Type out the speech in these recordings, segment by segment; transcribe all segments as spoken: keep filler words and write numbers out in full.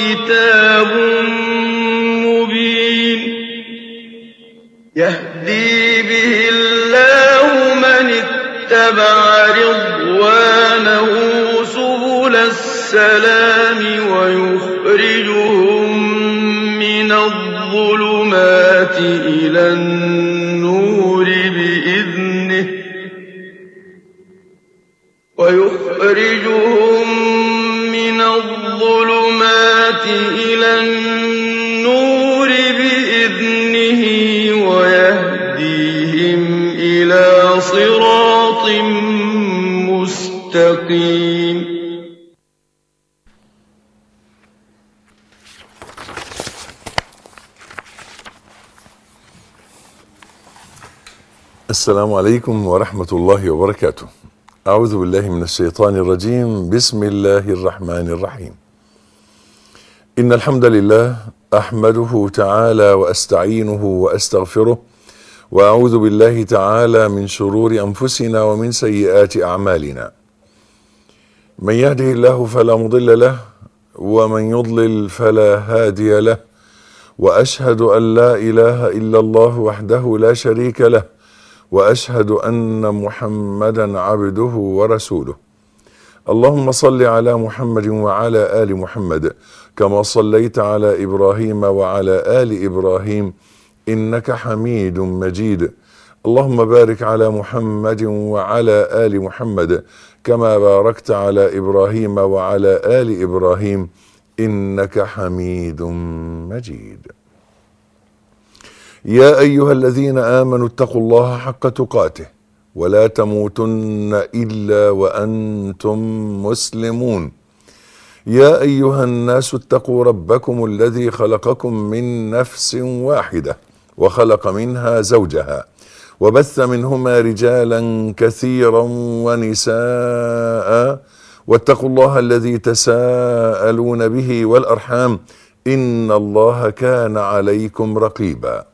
كتاب مبين يهدي به الله من اتبع رضوانه سبل السلام ويخرجهم من الظلمات إلى النور بإذنه ويخرجهم من الظلمات إلى النور بإذنه ويهديهم إلى صراط مستقيم. السلام عليكم ورحمة الله وبركاته. أعوذ بالله من الشيطان الرجيم. بسم الله الرحمن الرحيم. إن الحمد لله أحمده تعالى وأستعينه وأستغفره وأعوذ بالله تعالى من شرور أنفسنا ومن سيئات أعمالنا. من يهده الله فلا مضل له ومن يضلل فلا هادي له، وأشهد أن لا إله إلا الله وحده لا شريك له، وأشهد أن محمدا عبده ورسوله. اللهم صل على محمد وعلى آل محمد كما صليت على إبراهيم وعلى آل إبراهيم إنك حميد مجيد. اللهم بارك على محمد وعلى آل محمد كما باركت على إبراهيم وعلى آل إبراهيم إنك حميد مجيد. يا أيها الذين آمنوا اتقوا الله حق تقاته ولا تموتن إلا وأنتم مسلمون. يا أيها الناس اتقوا ربكم الذي خلقكم من نفس واحدة وخلق منها زوجها وبث منهما رجالا كثيرا ونساء، واتقوا الله الذي تساءلون به والأرحام إن الله كان عليكم رقيبا.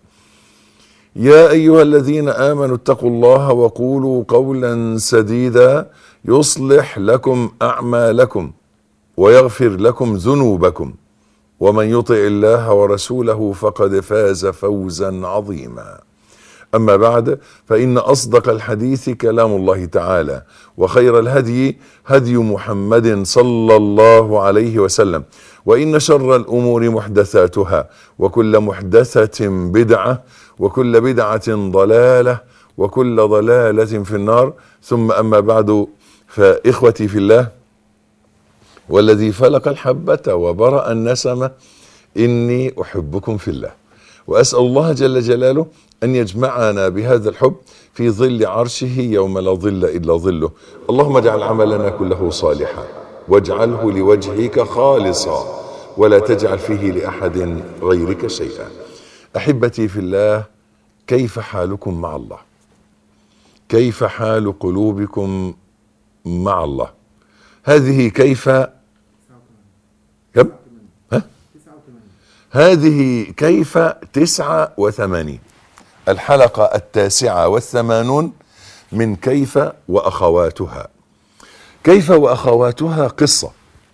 يا أيها الذين آمنوا اتقوا الله وقولوا قولا سديدا يصلح لكم أعمالكم ويغفر لكم ذنوبكم، ومن يطع الله ورسوله فقد فاز فوزا عظيما. أما بعد، فإن أصدق الحديث كلام الله تعالى، وخير الهدي هدي محمد صلى الله عليه وسلم، وإن شر الأمور محدثاتها، وكل محدثة بدعة، وكل بدعة ضلالة، وكل ضلالة في النار. ثم أما بعد، فإخوتي في الله، والذي فلق الحبة وبرأ النسمة، إني أحبكم في الله، وأسأل الله جل جلاله أن يجمعنا بهذا الحب في ظل عرشه يوم لا ظل إلا ظله. اللهم اجعل عملنا كله صالحا واجعله لوجهك خالصا ولا تجعل فيه لأحد غيرك شيئا. أحبتي في الله، كيف حالكم مع الله؟ كيف حال قلوبكم مع الله؟ هذه كيف كم؟ ها؟ هذه كيف تسعة وثمانين، الحلقة التاسعة والثمانون من كيف وأخواتها. كيف وأخواتها قصة،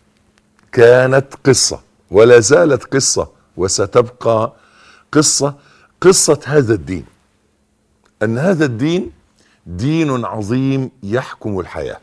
كانت قصة ولا زالت قصة وستبقى قصة. قصة هذا الدين، أن هذا الدين دين عظيم يحكم الحياة،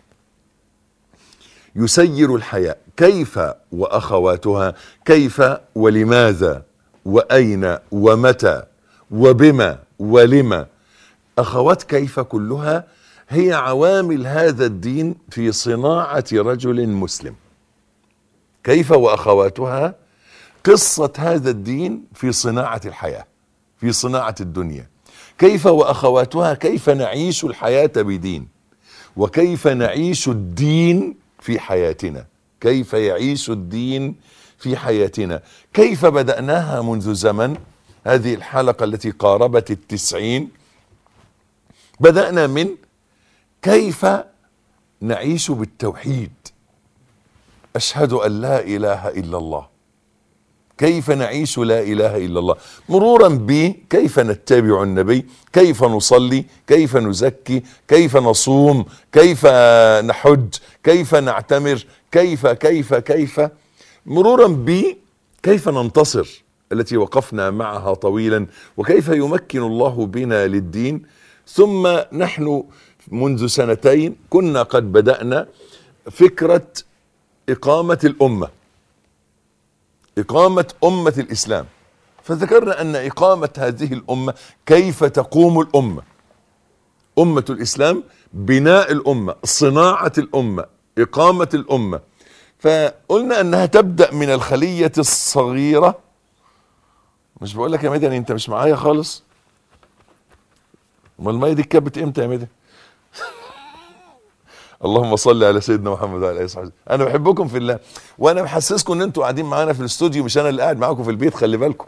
يسير الحياة. كيف وأخواتها، كيف ولماذا وأين ومتى وبما ولما. أخوات كيف كلها هي عوامل هذا الدين في صناعة رجل مسلم. كيف وأخواتها قصة هذا الدين في صناعة الحياة، في صناعة الدنيا. كيف وأخواتها كيف نعيش الحياة بدين، وكيف نعيش الدين في حياتنا، كيف يعيش الدين في حياتنا. كيف بدأناها منذ زمن، هذه الحلقة التي قاربت التسعين، بدأنا من كيف نعيش بالتوحيد، أشهد أن لا إله إلا الله. كيف نعيش لا إله إلا الله، مرورا بكيف نتبع النبي، كيف نصلي، كيف نزكي، كيف نصوم، كيف نحج، كيف نعتمر، كيف كيف كيف مرورا كيف ننتصر التي وقفنا معها طويلا، وكيف يمكن الله بنا للدين. ثم نحن منذ سنتين كنا قد بدأنا فكرة إقامة الأمة، إقامة أمة الإسلام. فذكرنا أن إقامة هذه الأمة، كيف تقوم الأمة، أمة الإسلام، بناء الأمة، صناعة الأمة، إقامة الأمة. فقلنا أنها تبدأ من الخلية الصغيرة. مش بقول لك يا مدني أنت مش معايا خالص؟ امال المية دي اتكبت امتى يا مدني؟ اللهم صل على سيدنا محمد وعلى اله وصحبه. انا بحبكم في الله، وانا بحسسكم ان انتوا قاعدين معانا في الاستوديو، مش انا اللي قاعد معاكم في البيت، خلي بالكم.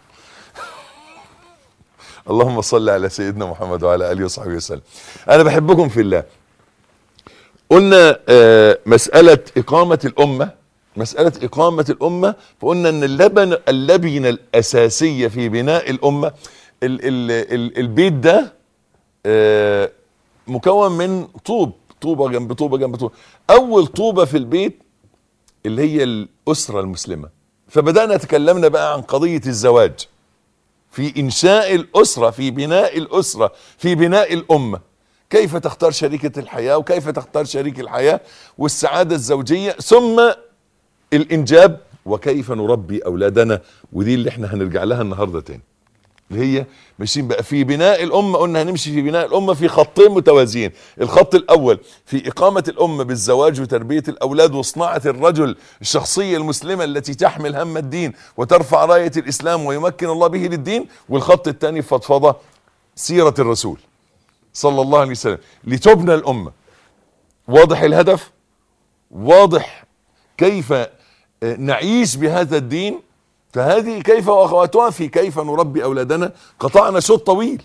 اللهم صل على سيدنا محمد وعلى اله وصحبه وسلم. انا بحبكم في الله. قلنا آه مسألة إقامة الأمة، مسألة إقامة الأمة، فقلنا أن اللبن اللبنة الأساسية في بناء الأمة، ال ال ال البيت ده آه مكون من طوب، طوبة جنب طوبة جنب طوبة. أول طوبة في البيت اللي هي الأسرة المسلمة. فبدأنا تكلمنا بقى عن قضية الزواج في إنشاء الأسرة، في بناء الأسرة، في بناء الأمة. كيف تختار شريكة الحياة، وكيف تختار شريك الحياة، والسعادة الزوجية، ثم الإنجاب، وكيف نربي أولادنا. ودي اللي احنا هنرجع لها النهاردة تاني، اللي هي ماشيين بقى في بناء الأمة. قلنا هنمشي في بناء الأمة في خطين متوازيين. الخط الأول في إقامة الأمة بالزواج وتربية الأولاد وصناعة الرجل، الشخصية المسلمة التي تحمل هم الدين وترفع راية الإسلام ويمكن الله به للدين. والخط الثاني فضفضة سيرة الرسول صلى الله عليه وسلم لتبنى الأمة. واضح الهدف، واضح كيف نعيش بهذا الدين. فهذه كيف واخواتها في كيف نربي أولادنا. قطعنا شوط طويل،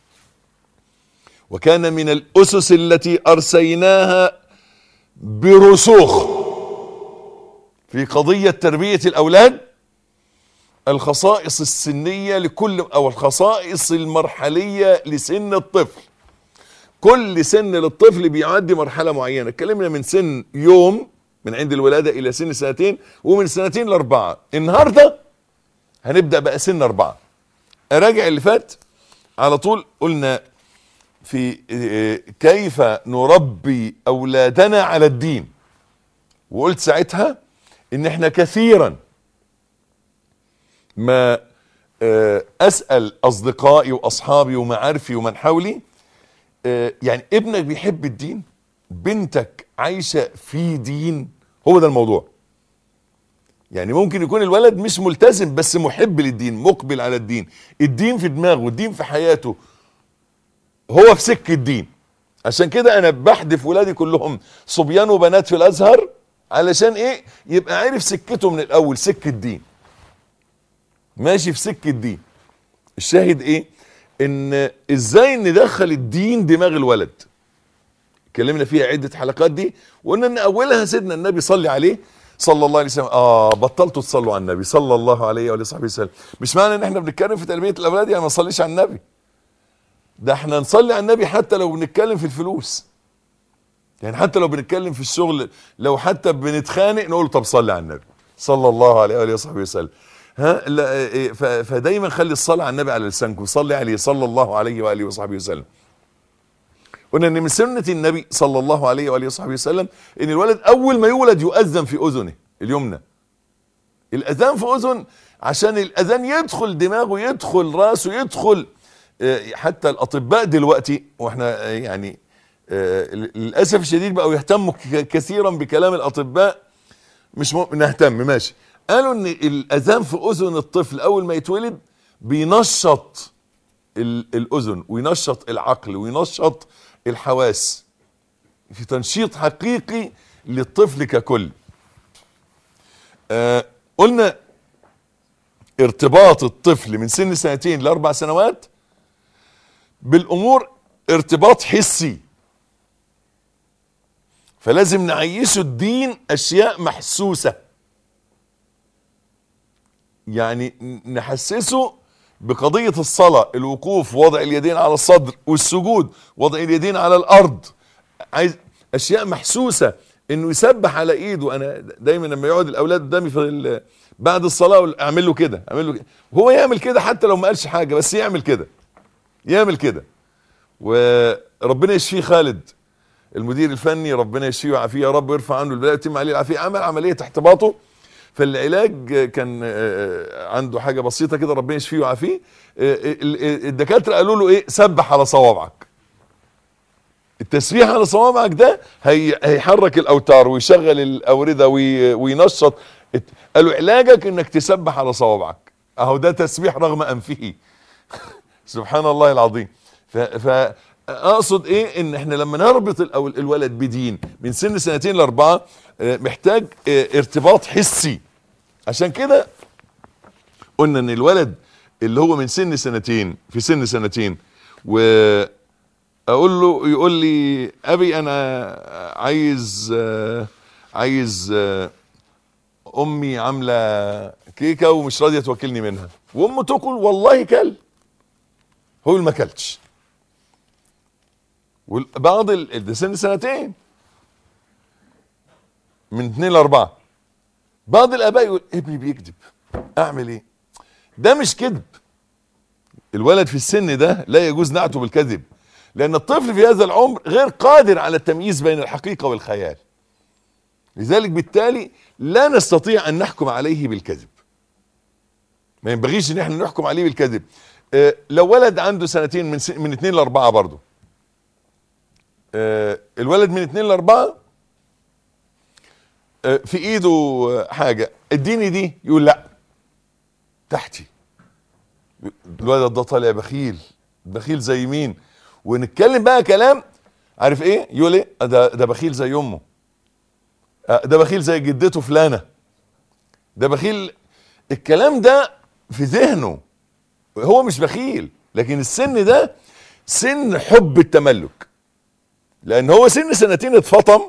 وكان من الأسس التي أرسيناها برسوخ في قضية تربية الأولاد الخصائص السنية لكل، أو الخصائص المرحلية لسن الطفل. كل سن للطفل بيعدي مرحلة معينة. اتكلمنا من سن يوم من عند الولادة إلى سن سنتين، ومن سنتين لأربعة. النهاردة هنبدأ بقى سن أربعة. أراجع اللي فات على طول. قلنا في كيف نربي أولادنا على الدين، وقلت ساعتها إن احنا كثيرا ما أسأل أصدقائي وأصحابي ومعارفي ومن حولي، يعني ابنك بيحب الدين، بنتك عايشة في دين. هو ده الموضوع. يعني ممكن يكون الولد مش ملتزم بس محب للدين، مقبل على الدين، الدين في دماغه، الدين في حياته، هو في سكة الدين. عشان كده انا بحدف ولادي كلهم صبيان وبنات في الازهر، علشان ايه؟ يبقى عارف سكته من الاول، سكة الدين، ماشي في سكة الدين. الشاهد ايه؟ ان ازاي ندخل الدين دماغ الولد. اتكلمنا فيها عدة حلقات دي، وقلنا ان اولها سيدنا النبي صلي عليه صلى الله عليه وسلم. اه بطلتوا تصلوا على النبي صلى الله عليه وآله وصحبه وسلم. مش معنى ان احنا بنتكلم في تربية الاولاد يعني ما نصليش على النبي. ده احنا نصلي على النبي حتى لو بنتكلم في الفلوس، يعني حتى لو بنتكلم في الشغل، لو حتى بنتخانق نقول طب صلي على النبي صلى الله عليه وآله وصحبه وسلم. ها لا، فدايما خلي الصلاة على النبي على لسانكم، صلي عليه صلى الله عليه وآله وصحبه وسلم. قلنا ان من سنة النبي صلى الله عليه وآله وصحبه وسلم ان الولد اول ما يولد يؤذن في اذنه اليمنى. الاذان في اذن عشان الاذان يدخل دماغه، يدخل راسه، يدخل. حتى الاطباء دلوقتي، واحنا يعني للاسف الشديد بقوا يهتموا كثيرا بكلام الاطباء، مش م... نهتم ماشي. قالوا ان الاذان في اذن الطفل اول ما يتولد بينشط الاذن وينشط العقل وينشط الحواس، في تنشيط حقيقي للطفل ككل. آه قلنا ارتباط الطفل من سن سنتين لاربع سنوات بالامور ارتباط حسي، فلازم نعيشه الدين اشياء محسوسة، يعني نحسسه بقضية الصلاة، الوقوف، وضع اليدين على الصدر، والسجود وضع اليدين على الارض، عايز اشياء محسوسة. انه يسبح على ايده. انا دايما لما يقعد الاولاد قدامي في بعد الصلاه اعمل له كده، اعمل له كده، وهو يعمل كده حتى لو ما قالش حاجه، بس يعمل كده، يعمل كده. وربنا يشفيه خالد المدير الفني، ربنا يشفيه ويعافيه يا رب ويرفع عنه البلاء ويتم عليه العافيه. عمل عمليه تحت باطه، فالعلاج كان عنده حاجه بسيطه كده، ربنا يشفيه ويعافيه. الدكاتره قالوا له ايه؟ سبح على صوابعك. التسبيح على صوابعك ده هي هيحرك الاوتار ويشغل الاورده وينشط. قالوا علاجك انك تسبح على صوابعك. اهو ده تسبيح رغم انفه. سبحان الله العظيم. فاقصد ايه؟ ان احنا لما نربط الولد بدين من سن سنتين لاربعه محتاج ارتباط حسي. عشان كده قلنا ان الولد اللي هو من سن سنتين، في سن سنتين، و اقول له يقول لي ابي انا عايز عايز امي عامله كيكه ومش راضيه توكلني منها، وامه تاكل والله كل، هو اللي ما كلش. وبعض ده سن سنتين، من اثنين لاربعه، بعض الاباء يقول ابني بيكذب، اعمل ايه؟ ده مش كذب. الولد في السن ده لا يجوز نعته بالكذب، لأن الطفل في هذا العمر غير قادر على التمييز بين الحقيقة والخيال. لذلك بالتالي لا نستطيع أن نحكم عليه بالكذب. ما ينبغيش ان احنا نحكم عليه بالكذب. اه لو ولد عنده سنتين من من اتنين لاربعة برضه، اه الولد من اتنين لاربعة اه في ايده حاجة، اديني دي، يقول لا تحتي. الولد ده طالع بخيل، بخيل زي مين؟ ونتكلم بقى كلام عارف ايه؟ يقول ايه؟ ده ده بخيل زي امه، ده بخيل زي جدته فلانه، ده بخيل. الكلام ده في ذهنه، هو مش بخيل، لكن السن ده سن حب التملك، لان هو سن سنتين اتفطم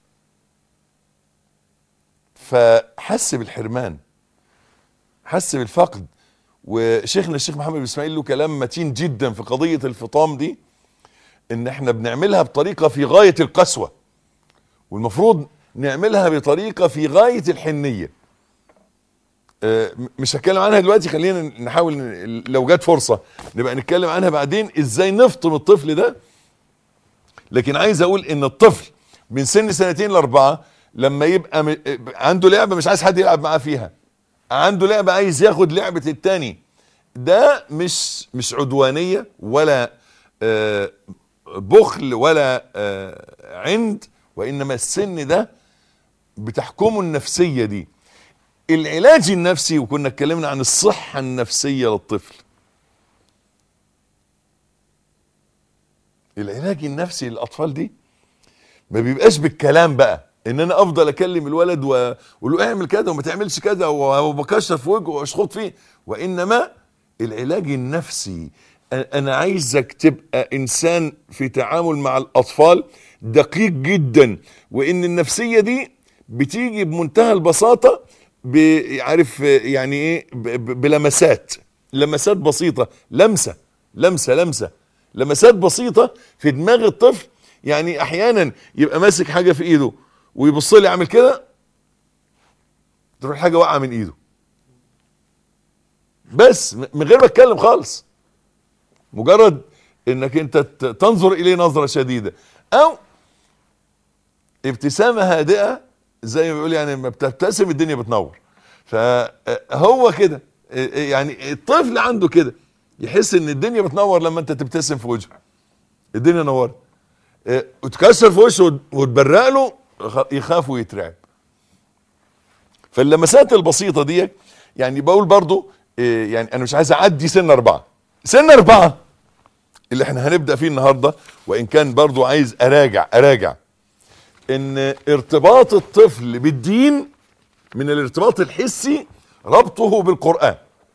فحس بالحرمان، حس بالفقد. وشيخنا الشيخ محمد بن اسماعيل له كلام متين جدا في قضية الفطام دي، ان احنا بنعملها بطريقة في غاية القسوة، والمفروض نعملها بطريقة في غاية الحنية. اه مش هتكلم عنها دلوقتي، خلينا نحاول لو جات فرصة نبقى نتكلم عنها بعدين، ازاي نفطم الطفل ده. لكن عايز اقول ان الطفل من سن سنتين لاربعة لما يبقى عنده لعبة مش عايز حد يلعب معاه فيها، عنده لعبة عايز ياخد لعبة التاني، ده مش مش عدوانية ولا آه بخل ولا آه عند، وإنما السن ده بتحكمه النفسية دي. العلاج النفسي، وكنا اتكلمنا عن الصحة النفسية للطفل، العلاج النفسي للأطفال دي ما بيبقاش بالكلام بقى، ان انا افضل اكلم الولد واقول له اعمل كذا وما تعملش كذا وبكشر في وجهه واشخط فيه، وانما العلاج النفسي انا عايزك تبقى انسان في تعامل مع الاطفال دقيق جدا، وان النفسية دي بتيجي بمنتهى البساطة، عارف يعني ايه، بلمسات، لمسات بسيطة، لمسة لمسة لمسة لمسات بسيطة في دماغ الطفل. يعني احيانا يبقى ماسك حاجة في ايده ويبص لي عامل كده، تروح حاجه واقعه من ايده، بس من غير ما اتكلم خالص، مجرد انك انت تنظر اليه نظره شديده، او ابتسامه هادئه زي ما بيقول، يعني لما بتبتسم الدنيا بتنور. فهو كده، يعني الطفل عنده كده، يحس ان الدنيا بتنور لما انت تبتسم في وجهه، الدنيا نورت. وتكسر في وشه وتبرق له، يخاف ويترعب. فاللمسات البسيطة دي، يعني بقول برضو إيه، يعني انا مش عايز اعدي سن اربعة، سن اربعة اللي احنا هنبدأ فيه النهاردة، وان كان برضو عايز اراجع اراجع ان ارتباط الطفل بالدين من الارتباط الحسي ربطه بالقرآن،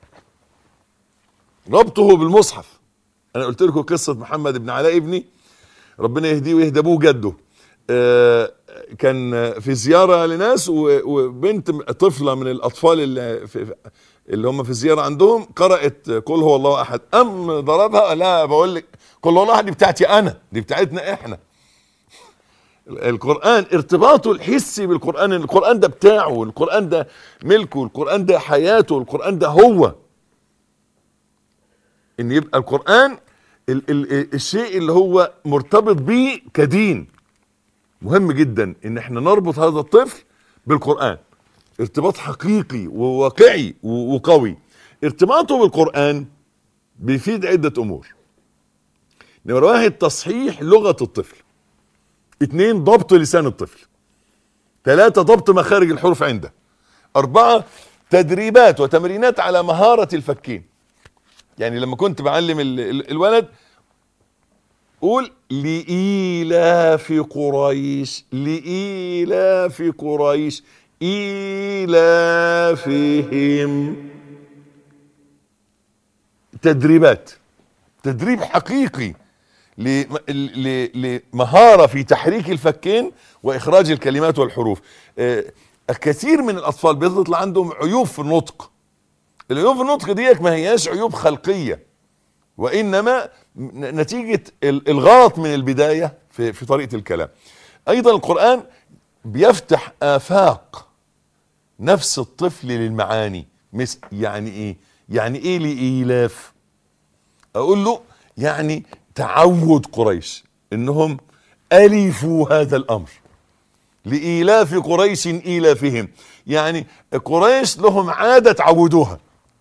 ربطه بالمصحف. انا قلت لكم قصة محمد بن علاء ابني، ربنا يهديه ويهدى ابوه جده، آه كان في زيارة لناس، وبنت طفلة من الأطفال اللي, في اللي هم في الزيارة عندهم قرأت قل هو الله أحد، أم ضربها. لا، بقول لك قل هو الله أحد دي بتاعتي أنا، دي بتاعتنا إحنا. القرآن ارتباطه الحسي بالقرآن، ان القرآن ده بتاعه، القرآن ده ملكه، القرآن ده حياته، القرآن ده هو. ان يبقى القرآن ال ال الشيء اللي هو مرتبط بيه كدين. مهم جدا ان احنا نربط هذا الطفل بالقرآن ارتباط حقيقي وواقعي وقوي. ارتباطه بالقرآن بيفيد عدة امور. نمرة واحد، تصحيح لغة الطفل. اتنين، ضبط لسان الطفل. ثلاثة، ضبط مخارج الحروف عنده. أربعة، تدريبات وتمرينات على مهارة الفكين. يعني لما كنت بعلم ال ال الولد قول لإيلاف قريش، لإيلاف قريش، إيلافهم. تدريبات، تدريب حقيقي لمهارة في تحريك الفكين وإخراج الكلمات والحروف. الكثير من الأطفال بيطلع عندهم عيوب في النطق. العيوب في النطق ديك ما هياش عيوب خلقية، وإنما نتيجة الغلط من البداية في, في طريقة الكلام. أيضا القرآن بيفتح آفاق نفس الطفل للمعاني. مثل يعني إيه؟ يعني إيه لإيلاف؟ أقول له يعني تعود قريش إنهم ألفوا هذا الأمر. لإيلاف قريش إيلافهم، يعني قريش لهم عادة تعودوها.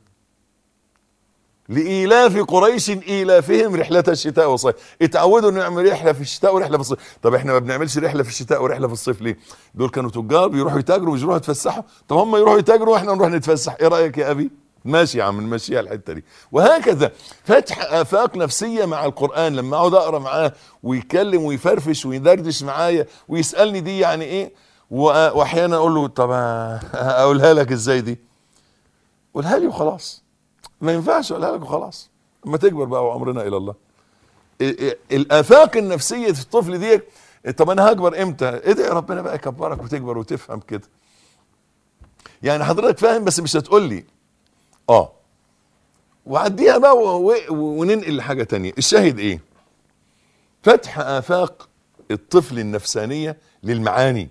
لإيلاف قريش إيلافهم رحلة الشتاء والصيف. اتعودوا انه يعملوا رحلة في الشتاء ورحلة في الصيف. طب احنا ما بنعملش رحلة في الشتاء ورحلة في الصيف ليه؟ دول كانوا تجار بيروحوا يتاجروا ويروحوا يتفسحوا. طب هم يروحوا يتاجروا واحنا نروح نتفسح، ايه رأيك يا ابي؟ ماشي يا عم، نمشيها الحتة دي. وهكذا فتح آفاق نفسية مع القرآن. لما اقعد اقرا معاه ويتكلم ويفرفش ويدردش معايا ويسألني دي يعني ايه، واحيانا اقول له طب اقولها لك ازاي دي؟ قولها لي وخلاص. ما ينفعش اقولها لك وخلاص، اما تكبر بقى وامرنا الى الله. الافاق النفسيه في الطفل دي. طب انا هكبر امتى؟ ادعي ربنا بقى يكبرك وتكبر وتفهم كده. يعني حضرتك فاهم بس مش هتقول لي اه وعديها بقى وننقل لحاجه تانية. الشاهد ايه؟ فتح افاق الطفل النفسانيه للمعاني.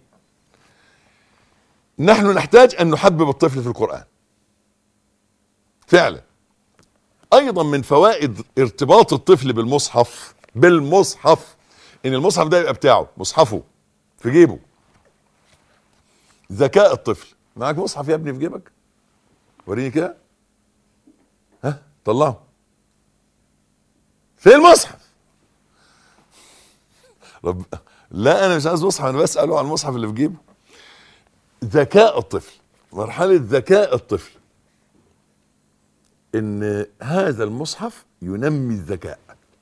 نحن نحتاج ان نحبب الطفل في القرآن فعلا. ايضا من فوائد ارتباط الطفل بالمصحف بالمصحف ان المصحف ده يبقى بتاعه، مصحفه في جيبه. ذكاء الطفل. معاك مصحف يا ابني في جيبك؟ وريني كده. ها طلعه. فين المصحف؟ رب لا انا مش عايز مصحف، انا بسأله عن المصحف اللي في جيبه. ذكاء الطفل، مرحلة ذكاء الطفل ان هذا المصحف ينمي الذكاء.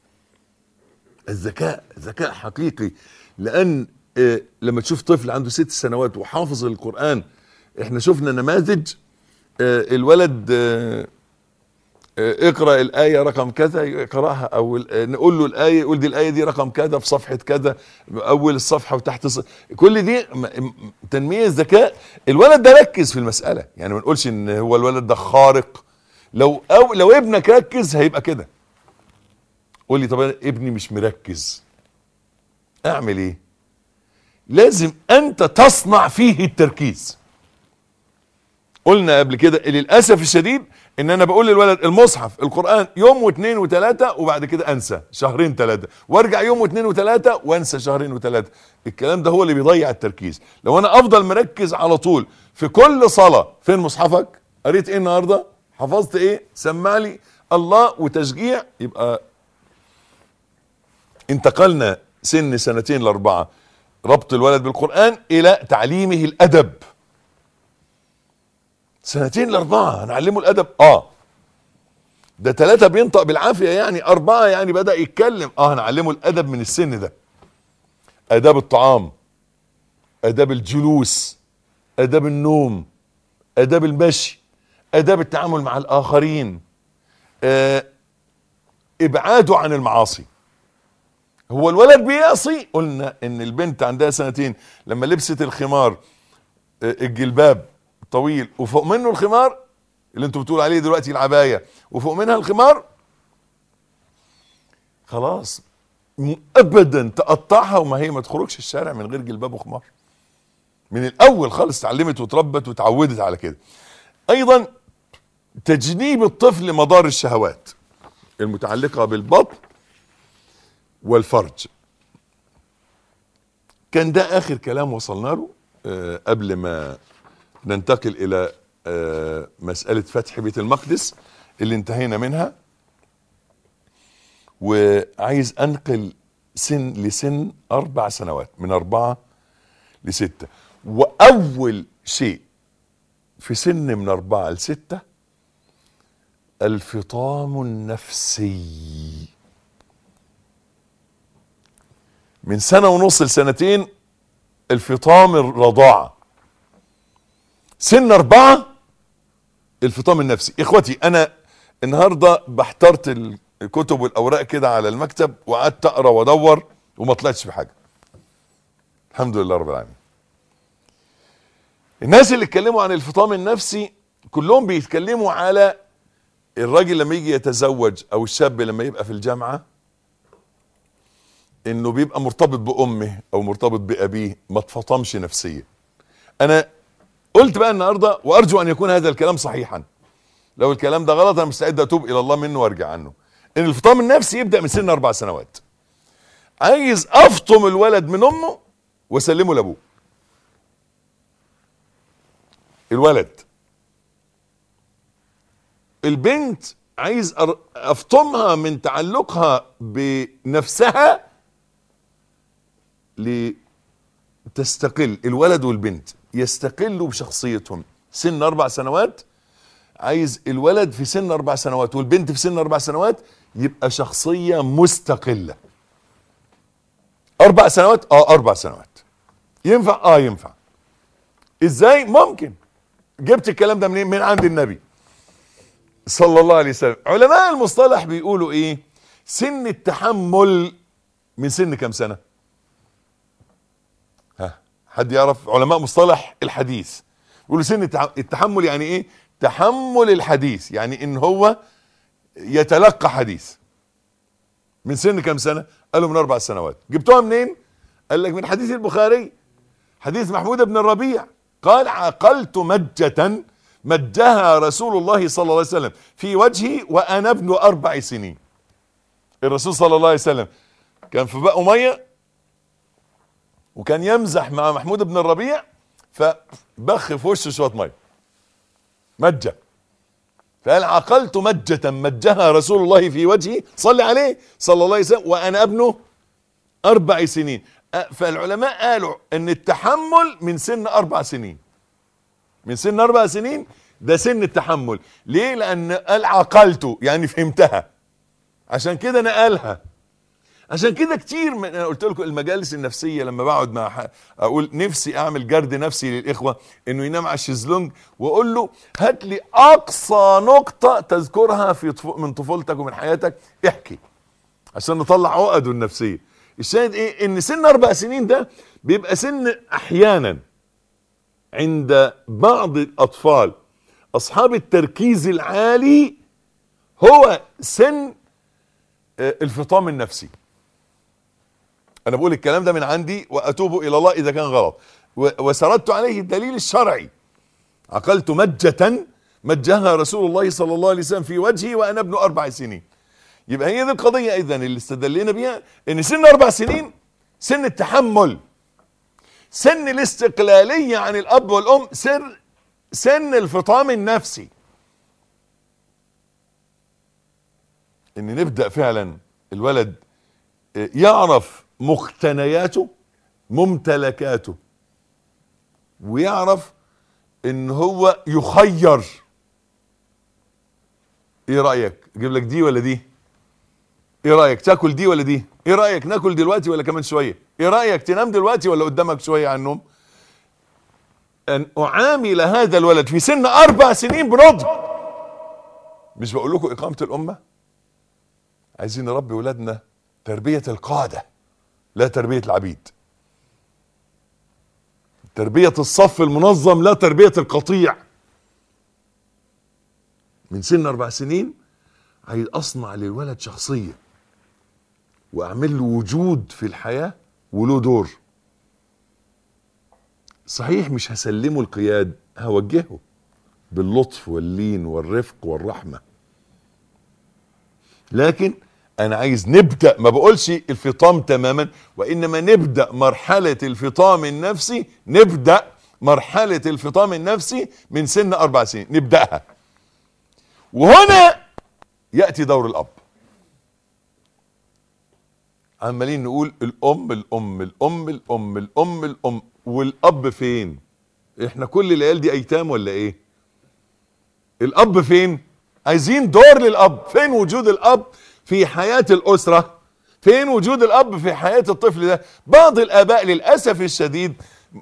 الذكاء ذكاء حقيقي. لان اه لما تشوف طفل عنده ست سنوات وحافظ القرآن، احنا شفنا نماذج اه الولد اه اه اقرأ الآية رقم كذا يقرأها، او نقول له الآية يقول دي الآية دي رقم كذا في صفحة كذا، اول الصفحة وتحت الصفحة. كل دي تنمية الذكاء. الولد ده ركز في المسألة، يعني ما نقولش ان هو الولد ده خارق. لو أو لو ابنك ركز هيبقى كده. قول لي طب ابني مش مركز اعمل ايه؟ لازم انت تصنع فيه التركيز. قلنا قبل كده للاسف الشديد ان انا بقول للولد المصحف القرآن يوم واثنين وثلاثة وبعد كده انسى شهرين ثلاثة، وارجع يوم واثنين وثلاثة وانسى شهرين وثلاثة. الكلام ده هو اللي بيضيع التركيز. لو انا افضل مركز على طول في كل صلاة، فين مصحفك؟ قريت ايه النهارده؟ حفظت ايه؟ سمع لي الله وتشجيع. يبقى انتقلنا سن سنتين لاربعة ربط الولد بالقرآن الى تعليمه الادب. سنتين لاربعة هنعلمه الادب. اه ده ثلاثة بينطق بالعافية، يعني اربعة يعني بدأ يتكلم. اه هنعلمه الادب من السن ده. اداب الطعام، اداب الجلوس، اداب النوم، اداب المشي، اداب التعامل مع الاخرين، آه ابعاده عن المعاصي. هو الولد بيعصي. قلنا ان البنت عندها سنتين لما لبست الخمار آه الجلباب طويل وفوق منه الخمار اللي انتوا بتقول عليه دلوقتي العباية وفوق منها الخمار، خلاص ابدا تقطعها وما هي ما تخرجش الشارع من غير جلباب وخمار. من الاول خالص اتعلمت وتربت وتعودت على كده. ايضا تجنيب الطفل مضار الشهوات المتعلقة بالبطن والفرج. كان ده اخر كلام وصلنا له أه قبل ما ننتقل الى أه مسألة فتح بيت المقدس اللي انتهينا منها. وعايز انقل سن لسن اربع سنوات، من اربعة لستة. واول شيء في سن من اربعة لستة الفطام النفسي. من سنة ونص لسنتين الفطام الرضاعة. سن اربعة الفطام النفسي. اخوتي انا النهاردة بحترت الكتب والاوراق كده على المكتب وقعدت اقرا وادور وما طلعتش بحاجة. الحمد لله رب العالمين. الناس اللي اتكلموا عن الفطام النفسي كلهم بيتكلموا على الراجل لما يجي يتزوج او الشاب لما يبقى في الجامعة انه بيبقى مرتبط بامه او مرتبط بابيه، ما اتفطمش نفسيا. انا قلت بقى النهارده وارجو ان يكون هذا الكلام صحيحا. لو الكلام ده غلط انا مستعد اتوب الى الله منه وارجع عنه. ان الفطام النفسي يبدا من سن اربع سنوات. عايز افطم الولد من امه واسلمه لابوه. الولد. البنت عايز افطمها من تعلقها بنفسها لتستقل. الولد والبنت يستقلوا بشخصيتهم. سن اربع سنوات عايز الولد في سن اربع سنوات والبنت في سن اربع سنوات يبقى شخصية مستقلة. اربع سنوات اه اربع سنوات ينفع اه ينفع. ازاي؟ ممكن. جبت الكلام ده منين؟ من عند النبي صلى الله عليه وسلم. علماء المصطلح بيقولوا ايه؟ سن التحمل من سن كم سنة؟ ها حد يعرف؟ علماء مصطلح الحديث بيقولوا سن التحمل يعني ايه؟ تحمل الحديث، يعني ان هو يتلقى حديث. من سن كم سنة؟ قالوا من اربع سنوات. جبتوها منين؟ قال لك من حديث البخاري، حديث محمود بن الربيع قال عقلت مجة مجها رسول الله صلى الله عليه وسلم في وجهي وانا ابن اربع سنين. الرسول صلى الله عليه وسلم كان في بقه ميه وكان يمزح مع محمود بن الربيع فبخ في وشه شويه ميه مجه، فقال عقلت مجة مجها رسول الله في وجهي صلى عليه صلى الله عليه وسلم وانا ابن اربع سنين. فالعلماء قالوا ان التحمل من سن اربع سنين. من سن اربع سنين ده سن التحمل. ليه؟ لان قال عقلته يعني فهمتها، عشان كده نقلها. عشان كده كتير من انا قلت لكم المجالس النفسيه لما بقعد مع اقول نفسي اعمل جرد نفسي للاخوه انه ينام على الشезлونج واقول له هات لي اقصى نقطه تذكرها في طف... من طفولتك ومن حياتك احكي عشان نطلع عقده النفسيه. الشاهد ايه؟ ان سن اربع سنين ده بيبقى سن احيانا عند بعض الاطفال اصحاب التركيز العالي هو سن الفطام النفسي. انا بقول الكلام ده من عندي واتوب الى الله اذا كان غلط، وسردت عليه الدليل الشرعي. عقلت مجة مجها رسول الله صلى الله عليه وسلم في وجهي وانا ابن اربع سنين. يبقى هي دي القضية ايضا اللي استدلينا بيها، ان سن اربع سنين سن التحمل، سن الاستقلالية عن الاب والام، سر سن الفطام النفسي. ان نبدأ فعلا الولد يعرف مقتنياته ممتلكاته، ويعرف ان هو يخير. ايه رأيك اجيب لك دي ولا دي؟ ايه رأيك تاكل دي ولا دي؟ ايه رأيك ناكل دلوقتي ولا كمان شوية؟ ايه رأيك تنام دلوقتي ولا قدامك شوية على النوم؟ ان اعامل هذا الولد في سن اربع سنين بنضج. مش بقول لكم اقامة الامة؟ عايزين نربي ولادنا تربية القادة لا تربية العبيد، تربية الصف المنظم لا تربية القطيع. من سن اربع سنين عايز اصنع للولد شخصية واعمل له وجود في الحياة وله دور. صحيح مش هسلمه القياد، هوجهه باللطف واللين والرفق والرحمة، لكن انا عايز نبدأ، ما بقولش الفطام تماما، وانما نبدأ مرحلة الفطام النفسي، نبدأ مرحلة الفطام النفسي من سن اربع سنين نبدأها. وهنا يأتي دور الاب. عمالين نقول الام الام الام الام الام الام، والاب فين؟ احنا كل العيال دي ايتام ولا ايه؟ الاب فين؟ عايزين دور للاب. فين وجود الاب في حياة الاسرة؟ فين وجود الاب في حياة الطفل ده؟ بعض الاباء للاسف الشديد،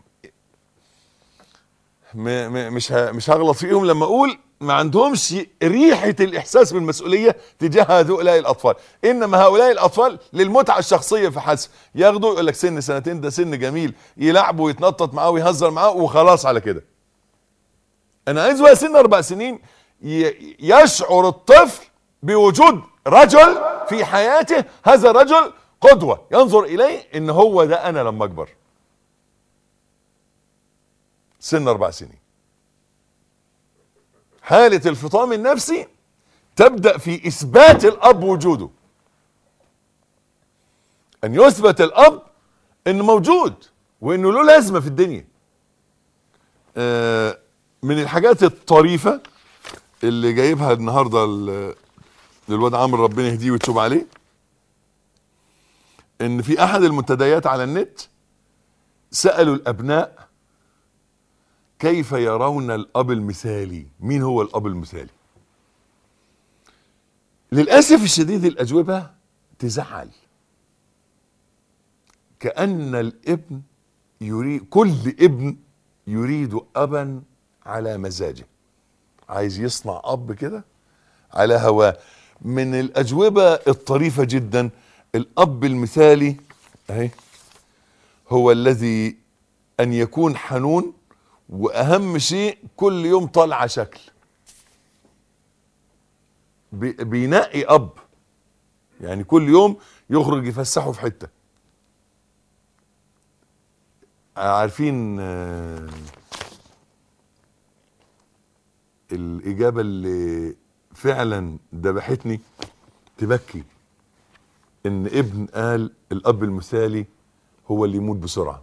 م م مش مش هغلط فيهم لما اقول ما عندهمش ريحة الاحساس بالمسؤولية تجاه هؤلاء الاطفال، انما هؤلاء الاطفال للمتعة الشخصية فحسب، ياخدوا يقول لك سن سنتين ده سن جميل، يلعبوا ويتنطط معاه ويهزر معاه وخلاص على كده. انا عايز بقى سن اربع سنين يشعر الطفل بوجود رجل في حياته، هذا الرجل قدوة ينظر اليه ان هو ده انا لما اكبر. سن اربع سنين. حالة الفطام النفسي تبدأ في اثبات الاب وجوده، ان يثبت الاب انه موجود وانه له لازمة في الدنيا. آه من الحاجات الطريفة اللي جايبها النهاردة للواد عمرو ربنا يهديه ويتوب عليه، ان في احد المنتديات على النت سألوا الابناء كيف يرون الاب المثالي؟ مين هو الاب المثالي؟ للأسف الشديد الاجوبة تزعل. كأن الابن يريد، كل ابن يريد ابا على مزاجه، عايز يصنع اب كده على هواه. من الاجوبة الطريفة جدا، الاب المثالي اهي هو الذي ان يكون حنون، واهم شيء كل يوم طالعه شكل، بي بينقي اب، يعني كل يوم يخرج يفسحه في حته. عارفين آه الاجابه اللي فعلا ذبحتني تبكي، ان ابن قال الاب المثالي هو اللي يموت بسرعه.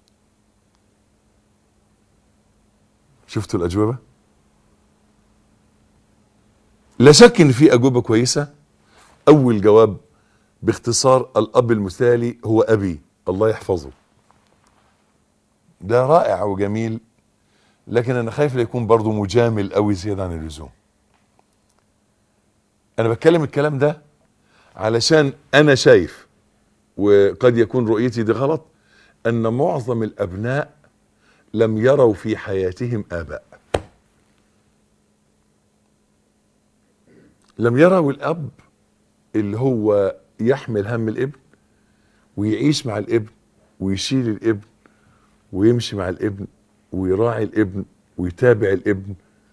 شفتوا الأجوبة؟ لا شك ان في أجوبة كويسة. أول جواب باختصار، الأب المثالي هو أبي الله يحفظه. ده رائع وجميل، لكن أنا خايف لا يكون برضه مجامل قوي زيادة عن اللزوم. أنا بتكلم الكلام ده علشان أنا شايف، وقد يكون رؤيتي دي غلط، أن معظم الأبناء لم يروا في حياتهم آباء، لم يروا الأب اللي هو يحمل هم الابن ويعيش مع الابن ويشيل الابن ويمشي مع الابن ويراعي الابن ويتابع الابن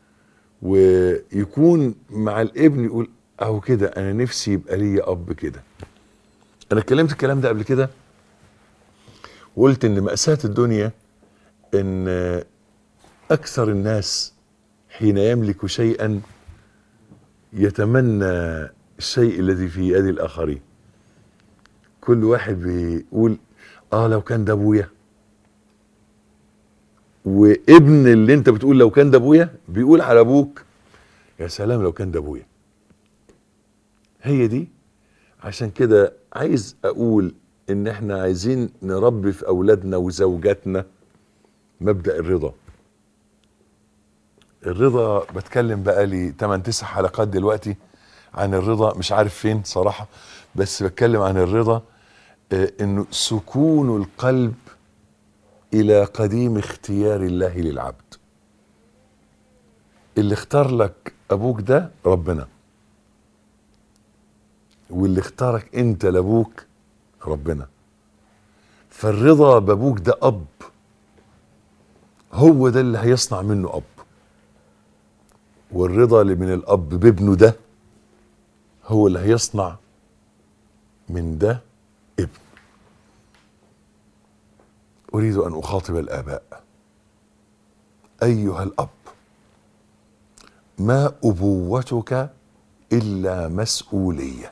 ويكون مع الابن، يقول اهو كده انا نفسي يبقى لي اب كده. انا اتكلمت الكلام ده قبل كده وقلت ان مأساة الدنيا ان اكثر الناس حين يملك شيئا يتمنى الشيء الذي في يد الاخرين. كل واحد بيقول اه لو كان ده ابويا، وابن اللي انت بتقول لو كان ده ابويا بيقول على ابوك يا سلام لو كان ده ابويا. هي دي. عشان كده عايز اقول ان احنا عايزين نربي في اولادنا وزوجاتنا مبدأ الرضا. الرضا بتكلم بقالي تمن تسع حلقات دلوقتي عن الرضا، مش عارف فين صراحة، بس بتكلم عن الرضا. اه انه سكون القلب الى قديم اختيار الله للعبد. اللي اختار لك ابوك ده ربنا، واللي اختارك انت لابوك ربنا. فالرضا بابوك ده اب، هو ده اللي هيصنع منه اب. والرضا اللي من الاب بابنه ده هو اللي هيصنع من ده ابن. أريد أن أخاطب الآباء. أيها الأب، ما أبوتك إلا مسؤولية.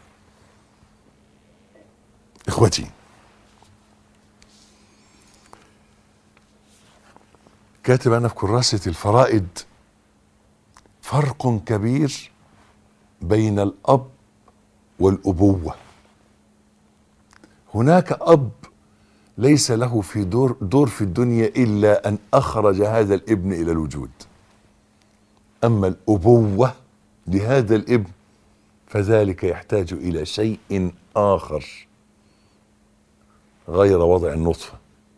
إخوتي، كاتب أنا في كراسة الفرائد فرق كبير بين الأب والأبوة. هناك أب ليس له في دور دور في الدنيا إلا أن أخرج هذا الابن إلى الوجود. أما الأبوة لهذا الابن فذلك يحتاج إلى شيء آخر غير وضع النطفة.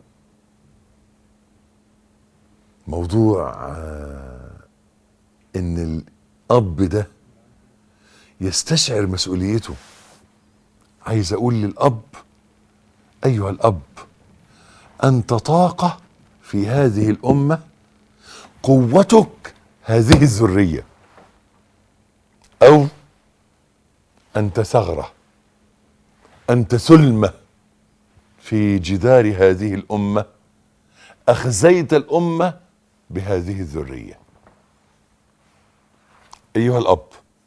موضوع إن الأب ده يستشعر مسؤوليته. عايز أقول للأب: أيها الأب، أنت طاقة في هذه الأمة، قوتك هذه الذرية، أو أنت ثغرة، أنت سلمة في جدار هذه الأمة، أخزيت الأمة بهذه الذرية. أيها الأب،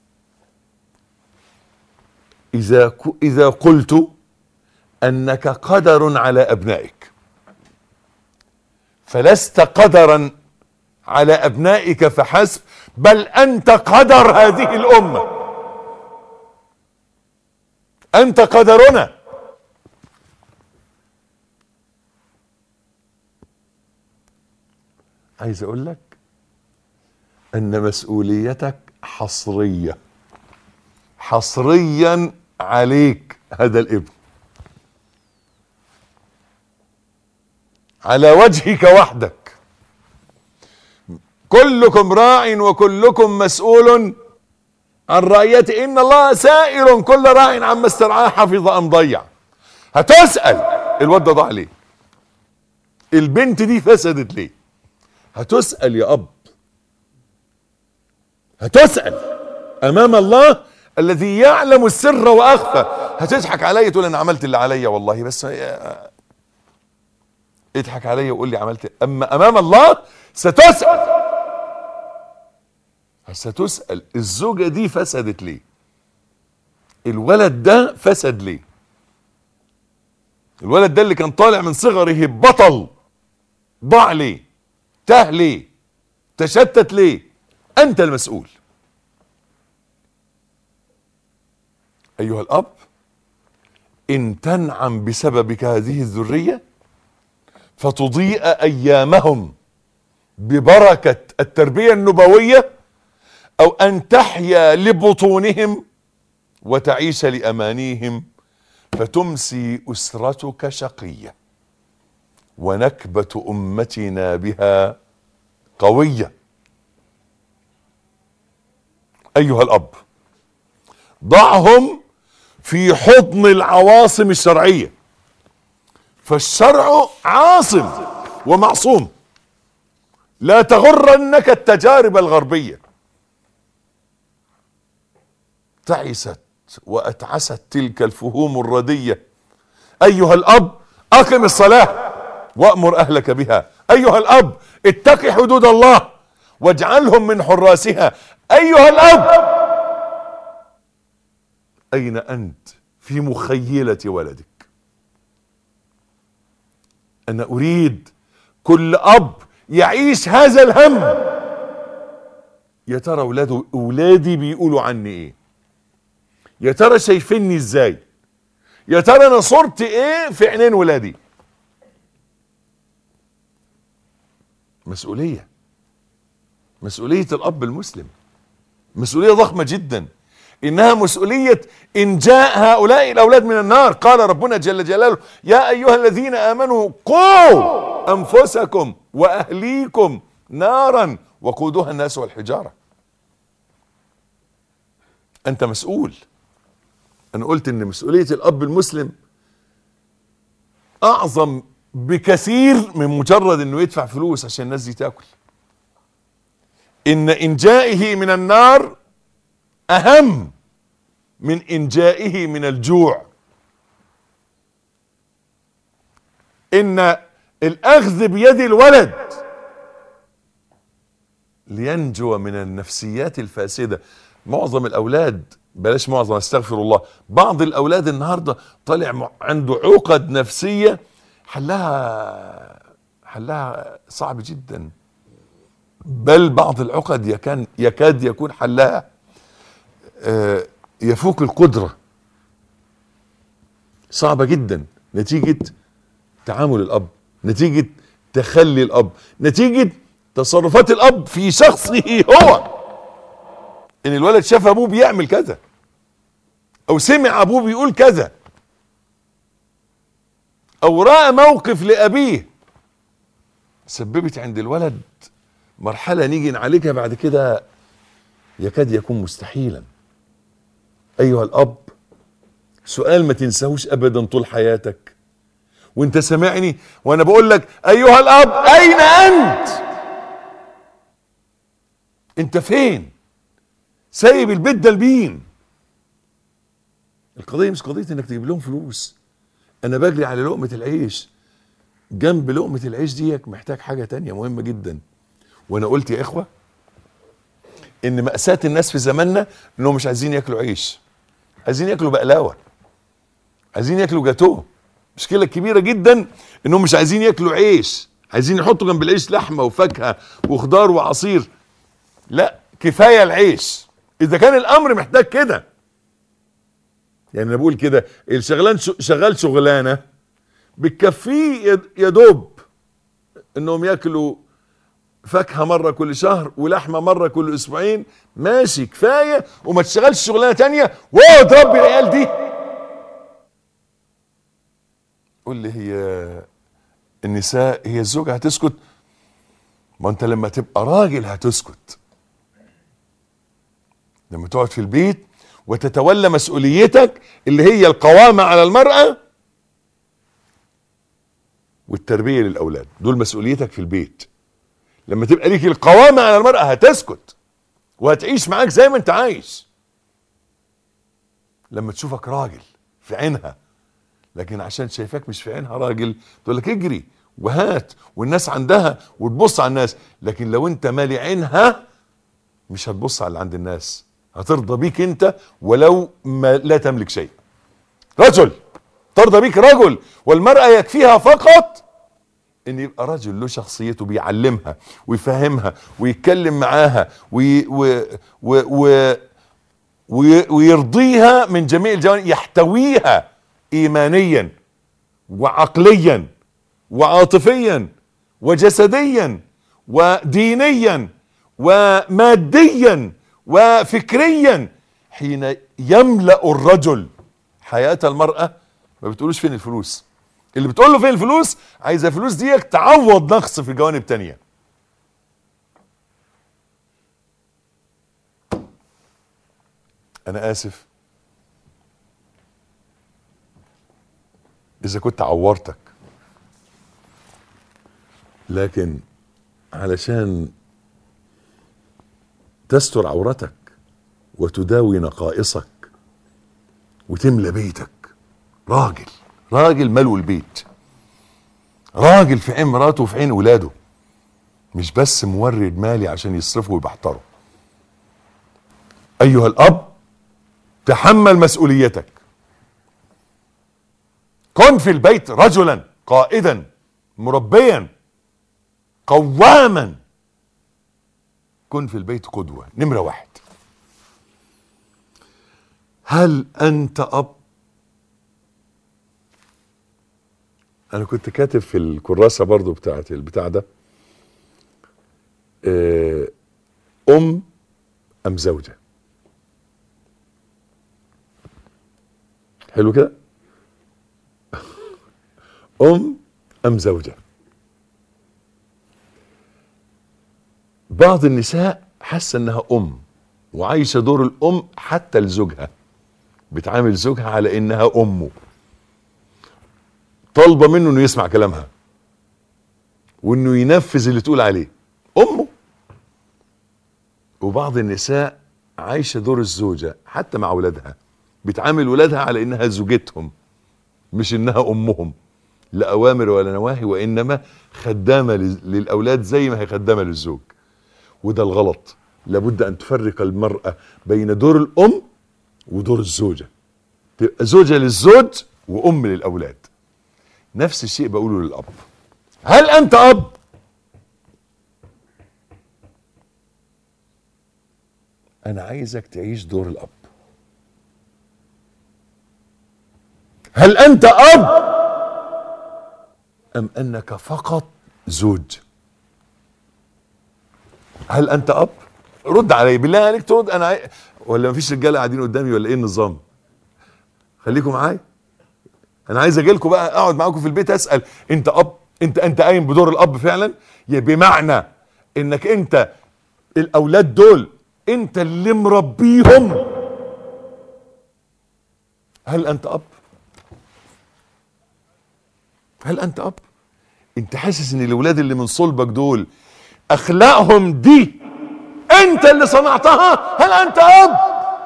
إذا إذا قلت أنك قدر على أبنائك، فلست قدرا على أبنائك فحسب، بل أنت قدر هذه الأمة. أنت قدرنا. عايز أقول لك أن مسؤوليتك حصرية، حصريا عليك هذا الابن، على وجهك وحدك. كلكم راع وكلكم مسؤول عن رعيته، إن الله سائل كل راع عما استرعاه حفظ أم ضيع. هتسأل الواد ده ضاع ليه؟ البنت دي فسدت ليه؟ هتسأل يا أب، هتسأل أمام الله الذي يعلم السر وأخفى. هتضحك عليا تقول أنا عملت اللي عليا والله، بس اضحك عليا وقول لي عملت. أما أمام الله ستسأل، ستسأل الزوجة دي فسدت ليه؟ الولد ده فسد ليه؟ الولد ده اللي كان طالع من صغره بطل ضاع ليه؟ تاه ليه؟ تشتت ليه؟ أنت المسؤول. أيها الأب، إن تنعم بسببك هذه الذرية فتضيء أيامهم ببركة التربية النبوية، أو أن تحيا لبطونهم وتعيش لأمانيهم، فتمسي أسرتك شقية ونكبة أمتنا بها قوية. أيها الأب، ضعهم في حضن العواصم الشرعية، فالشرع عاصم ومعصوم. لا تغرنك التجارب الغربية. تعست وأتعست تلك الفهوم الردية. أيها الأب، أقم الصلاة وأمر أهلك بها. أيها الأب، اتق حدود الله واجعلهم من حراسها. أيها الأب، أين أنت في مخيلة ولدك؟ أنا أريد كل أب يعيش هذا الهم. يا ترى أولاده أولادي بيقولوا عني إيه؟ يا ترى شايفيني إزاي؟ يا ترى أنا صورتي إيه في عينين ولادي؟ مسؤولية، مسؤولية الأب المسلم مسؤولية ضخمة جدا. إنها مسؤولية إنجاء هؤلاء الأولاد من النار. قال ربنا جل جلاله: يا أيها الذين آمنوا قوا أنفسكم وأهليكم نارا وقودها الناس والحجارة. أنت مسؤول. أنا قلت إن مسؤولية الأب المسلم أعظم بكثير من مجرد إنه يدفع فلوس عشان الناس دي تاكل. إن إنجائه من النار أهم من إنجائه من الجوع. ان الاخذ بيد الولد لينجو من النفسيات الفاسدة. معظم الاولاد، بلاش معظم، استغفر الله، بعض الاولاد النهاردة طالع عنده عقد نفسية حلها حلها صعب جدا، بل بعض العقد يكاد يكاد يكون حلها يفوق القدرة، صعبة جدا، نتيجة تعامل الاب، نتيجة تخلي الاب، نتيجة تصرفات الاب في شخصه هو. ان الولد شاف ابوه بيعمل كذا، او سمع ابوه بيقول كذا، او رأى موقف لابيه، سببت عند الولد مرحلة نيجي نعالجها بعد كده يكاد يكون مستحيلا. ايها الاب، سؤال ما تنساهوش ابدا طول حياتك وانت سامعني وانا بقول لك ايها الاب، اين انت؟ انت فين؟ سايب البيت ده لمين؟ القضية مش قضية انك تجيب لهم فلوس، انا بجري على لقمة العيش. جنب لقمة العيش ديك محتاج حاجة تانية مهمة جدا. وانا قلت يا اخوة ان مأساة الناس في زماننا انهم مش عايزين ياكلوا عيش، عايزين ياكلوا بقلاوة، عايزين ياكلوا جاتوه. مشكلة كبيرة جدا انهم مش عايزين ياكلوا عيش، عايزين يحطوا جنب العيش لحمة وفاكهة وخضار وعصير. لا، كفاية العيش اذا كان الامر محتاج كده. يعني انا بقول كده، الشغلان شغال شغلانة بتكفيه يا دوب انهم ياكلوا فاكهة مرة كل شهر ولحمة مرة كل اسبوعين، ماشي كفاية، وما تشتغلش شغلانة تانية واو تربي العيال دي. قول لي هي النساء، هي الزوجة هتسكت؟ ما انت لما تبقى راجل هتسكت، لما تقعد في البيت وتتولى مسؤوليتك اللي هي القوامة على المرأة والتربية للأولاد، دول مسؤوليتك في البيت. لما تبقى ليك القوامة على المرأة هتسكت وهتعيش معاك زي ما انت عايش. لما تشوفك راجل في عينها، لكن عشان شايفاك مش في عينها راجل تقول لك اجري وهات، والناس عندها وتبص على الناس. لكن لو انت مالي عينها مش هتبص على اللي عند الناس، هترضى بيك انت ولو ما لا تملك شيء. رجل ترضى بيك رجل، والمرأة يكفيها فقط ان يبقى رجل له شخصيته بيعلمها ويفهمها ويتكلم معاها وي و و و وي ويرضيها من جميع الجوانب، يحتويها ايمانيا وعقليا وعاطفيا وجسديا ودينيا وماديا وفكريا. حين يملأ الرجل حياة المرأة ما بتقولوش فين الفلوس، اللي بتقول له فين الفلوس عايزة فلوس ديك تعوض نقص في جوانب تانية. انا اسف اذا كنت عورتك، لكن علشان تستر عورتك وتداوي نقائصك وتملى بيتك، راجل راجل ملو البيت، راجل في عين مراته وفي عين ولاده، مش بس مورد مالي عشان يصرفه ويبحتره. ايها الاب، تحمل مسؤوليتك، كن في البيت رجلا قائدا مربيا قواما، كن في البيت قدوة. نمرة واحد، هل انت اب؟ انا كنت كاتب في الكراسة برضو بتاعت البتاع ده ام ام زوجة. حلو كده، ام ام زوجة. بعض النساء حاسه انها ام وعايشه دور الام حتى لزوجها، بتعامل زوجها على انها امه، طالبه منه انه يسمع كلامها وانه ينفذ اللي تقول عليه، امه. وبعض النساء عايشه دور الزوجه حتى مع اولادها، بتعامل ولادها على انها زوجتهم مش انها امهم، لا اوامر ولا نواهي، وانما خدامه للاولاد زي ما هي خدامه للزوج. وده الغلط. لابد ان تفرق المراه بين دور الام ودور الزوجه. تبقى زوجه للزوج وام للاولاد. نفس الشيء بقوله للاب. هل انت اب؟ انا عايزك تعيش دور الاب. هل انت اب ام انك فقط زوج؟ هل انت اب؟ رد علي بالله عليك، ترد. انا عاي... ولا مفيش رجاله قاعدين قدامي ولا ايه النظام؟ خليكم معايا. انا عايز اجي لكم بقى، اقعد معاكم في البيت اسال انت اب؟ انت انت قايم بدور الاب فعلا؟ يا بمعنى انك انت الاولاد دول انت اللي مربيهم. هل انت اب؟ هل انت اب؟ انت حاسس ان الاولاد اللي من صلبك دول اخلاقهم دي انت اللي صنعتها؟ هل انت اب؟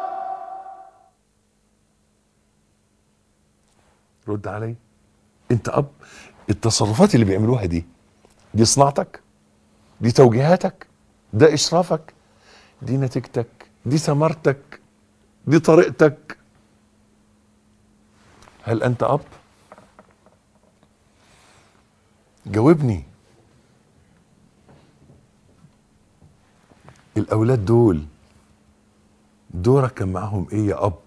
رد علي. انت اب؟ التصرفات اللي بيعملوها دي دي صناعتك، دي توجيهاتك، ده اشرافك، دي نتيجتك، دي ثمرتك، دي طريقتك. هل انت اب؟ جاوبني. الاولاد دول دورك كان معاهم ايه يا اب؟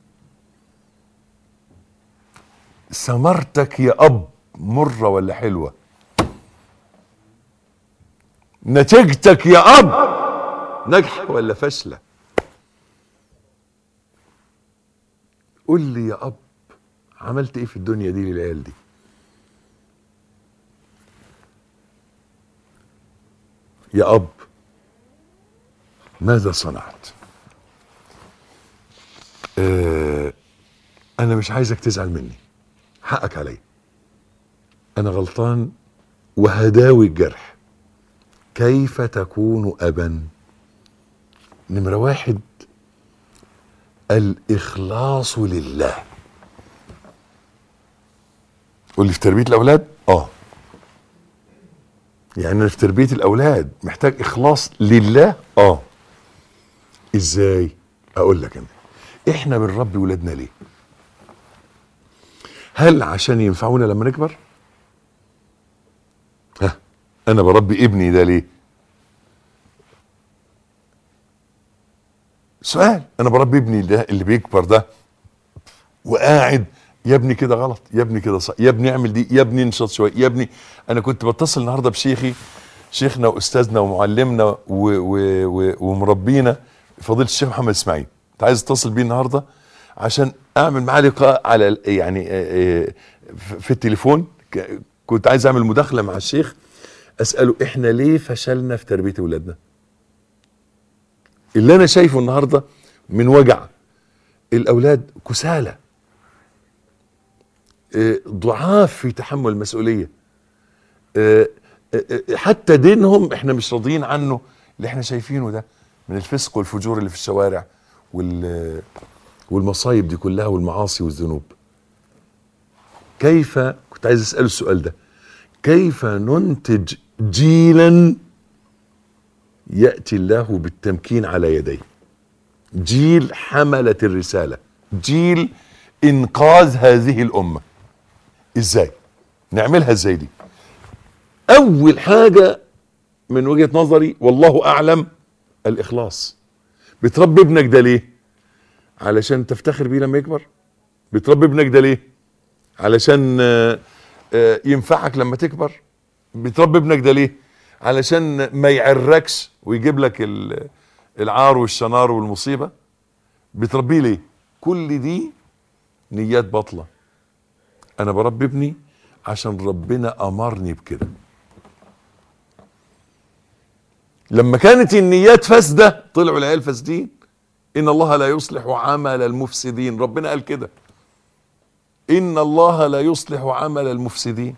ثمرتك يا اب مرة ولا حلوة؟ نتيجتك يا اب نجح ولا فاشلة؟ قول لي يا اب، عملت ايه في الدنيا دي للعيال دي؟ يا اب ماذا صنعت؟ آه انا مش عايزك تزعل مني، حقك علي، انا غلطان وهداوي الجرح. كيف تكون ابا؟ نمرة واحد، الاخلاص لله. قول لي في تربية الاولاد؟ اه يعني انا في تربية الاولاد محتاج اخلاص لله؟ اه. ازاي؟ اقول لك انا. احنا بنربي ولادنا ليه؟ هل عشان ينفعونا لما نكبر؟ ها، انا بربي ابني ده ليه؟ سؤال. انا بربي ابني ده اللي بيكبر ده وقاعد، يا ابني كده غلط، يا ابني كده صح، يا ابني اعمل دي، يا ابني انشط شويه، يا ابني. انا كنت بتصل النهارده بشيخي، شيخنا واستاذنا ومعلمنا و و و ومربينا فضيله الشيخ محمد اسماعيل. كنت عايز اتصل بيه النهارده عشان اعمل معاه لقاء على يعني في التليفون. كنت عايز اعمل مداخله مع الشيخ اساله احنا ليه فشلنا في تربيه اولادنا؟ اللي انا شايفه النهارده من وجع الاولاد كسالى، ضعاف في تحمل المسؤوليه، حتى دينهم احنا مش راضيين عنه، اللي احنا شايفينه ده من الفسق والفجور اللي في الشوارع وال والمصايب دي كلها والمعاصي والذنوب. كيف، كنت عايز اساله السؤال ده، كيف ننتج جيلا ياتي الله بالتمكين على يديه؟ جيل حملة الرسالة، جيل انقاذ هذه الامة. ازاي نعملها؟ ازاي دي؟ اول حاجة من وجهة نظري والله اعلم الاخلاص. بتربي ابنك ده ليه؟ علشان تفتخر بيه لما يكبر؟ بتربي ابنك ده ليه؟ علشان ينفعك لما تكبر؟ بتربي ابنك ده ليه؟ علشان ما يعركش ويجيب لك العار والشنار والمصيبة؟ بتربيه ليه؟ كل دي نيات باطلة. انا بربي ابني عشان ربنا امرني بكده. لما كانت النيات فاسدة طلعوا العيال فاسدين. ان الله لا يصلح عمل المفسدين، ربنا قال كده، ان الله لا يصلح عمل المفسدين.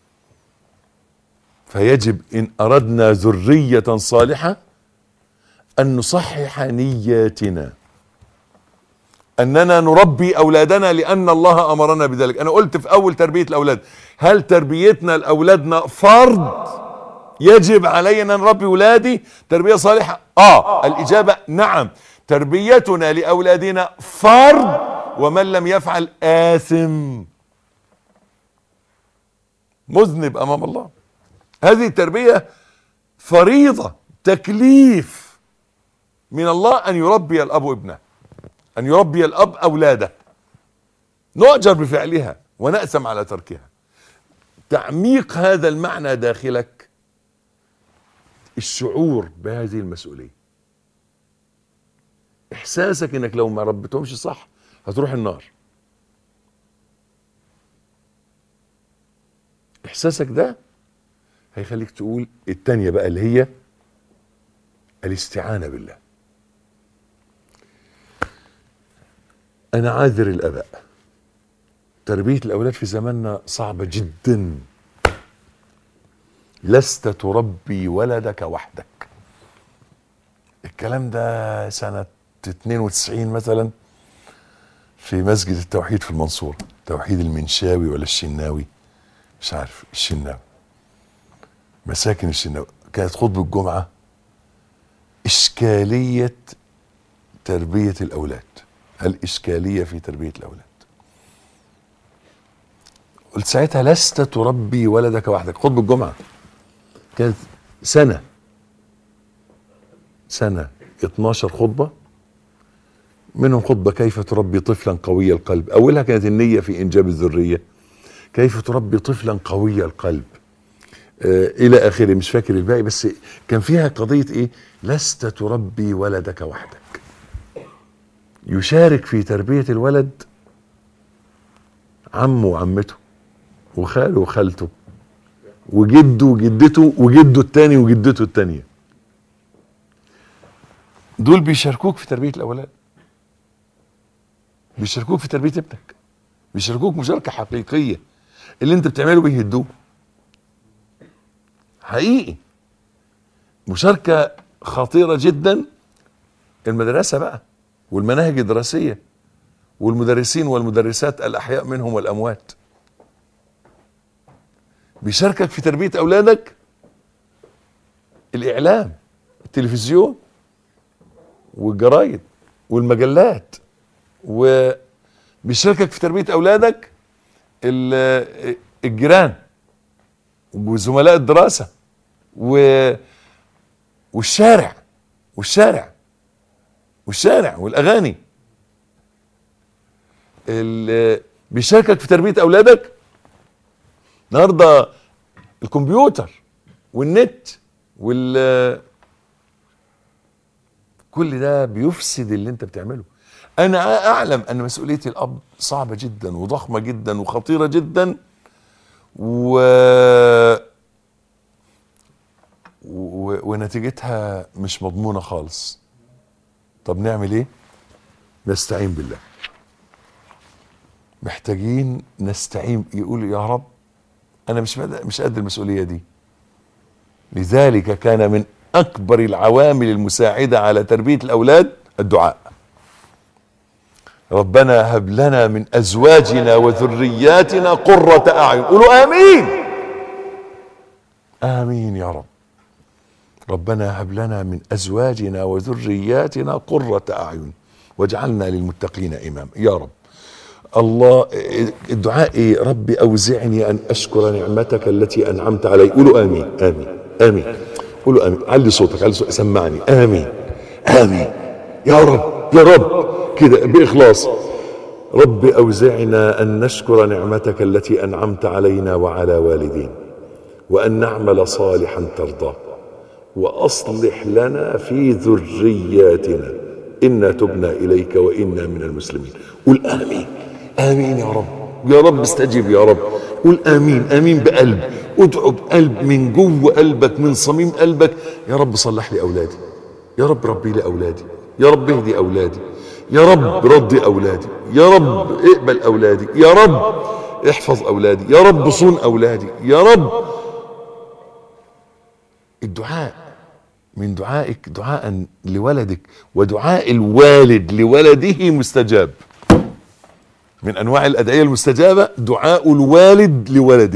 فيجب ان اردنا ذرية صالحة ان نصحح نياتنا اننا نربي اولادنا لان الله امرنا بذلك. انا قلت في اول تربية الاولاد، هل تربيتنا لاولادنا فرض يجب علينا نربي ولادي تربية صالحة؟ اه الاجابة نعم. تربيتنا لاولادنا فرض، ومن لم يفعل آثم مذنب امام الله. هذه التربية فريضة، تكليف من الله ان يربي الاب ابنه، ان يربي الاب اولاده، نؤجر بفعلها ونأثم على تركها. تعميق هذا المعنى داخلك الشعور بهذه المسؤولية، احساسك انك لو ما ربيتهمش صح هتروح النار. احساسك ده هيخليك تقول التانية بقى اللي هي الاستعانة بالله. انا عاذر الاباء، تربية الاولاد في زماننا صعبة جدا. لست تربي ولدك وحدك. الكلام ده سنة اتنين وتسعين مثلا في مسجد التوحيد في المنصورة، توحيد المنشاوي ولا الشناوي مش عارف، الشناوي، مساكن الشناوي. كانت خطبة الجمعة إشكالية تربية الأولاد، الإشكالية في تربية الأولاد. قلت ساعتها لست تربي ولدك وحدك. خطبة الجمعة كانت سنة سنة اتناشر خطبة، منهم خطبة كيف تربي طفلا قوي القلب. أولها كانت النية في إنجاب الذرية، كيف تربي طفلا قوي القلب، آه إلى آخره. مش فاكر الباقي، بس كان فيها قضية إيه؟ لست تربي ولدك وحدك. يشارك في تربية الولد عمه وعمته وخاله وخالته وجده وجدته وجده التاني وجدته التانية. دول بيشاركوك في تربية الأولاد، بيشاركوك في تربية ابنك، بيشاركوك مشاركة حقيقية. اللي انت بتعمله بيهدوه حقيقي، مشاركة خطيرة جدا. المدرسة بقى والمناهج الدراسية والمدرسين والمدرسات الأحياء منهم والأموات، بيشاركك في تربية أولادك الإعلام، التلفزيون والجرايد والمجلات، وبيشاركك في تربية أولادك الجيران وزملاء الدراسة والشارع والشارع والشارع والأغاني. بيشاركك في تربية أولادك النهارده الكمبيوتر والنت وال كل ده بيفسد اللي انت بتعمله. انا اعلم ان مسؤولية الاب صعبة جدا وضخمة جدا وخطيرة جدا، و... و... ونتيجتها مش مضمونة خالص. طب نعمل ايه؟ نستعين بالله. محتاجين نستعين، يقول يا رب انا مش مش قد المسؤولية دي. لذلك كان من اكبر العوامل المساعدة على تربية الاولاد الدعاء. ربنا هب لنا من ازواجنا وذرياتنا قرة اعين. قولوا امين. امين يا رب. ربنا هب لنا من ازواجنا وذرياتنا قرة اعين واجعلنا للمتقين اماما. يا رب. الله. الدعاء ايه؟ ربي اوزعني ان اشكر نعمتك التي انعمت علي. قولوا امين. امين امين. قولوا امين. علي صوتك، علي صوتك، سمعني. امين امين يا رب يا رب كده باخلاص. ربي اوزعنا ان نشكر نعمتك التي انعمت علينا وعلى والدينا، وان نعمل صالحا ترضاه، واصلح لنا في ذرياتنا انا تبنا اليك وانا من المسلمين. قول امين. امين يا رب. يا رب استجب يا رب. قول امين. امين بقلب، ادعو بقلب من جوه قلبك، من صميم قلبك. يا رب صلح لي اولادي، يا رب ربي لي اولادي، يا رب اهدي اولادي، يا رب رضي اولادي، يا رب اقبل اولادي، يا رب احفظ اولادي، يا رب صون اولادي، يا رب. الدعاء من دعائك دعاء لولدك، ودعاء الوالد لولده مستجاب. من انواع الادعية المستجابة دعاء الوالد لولده.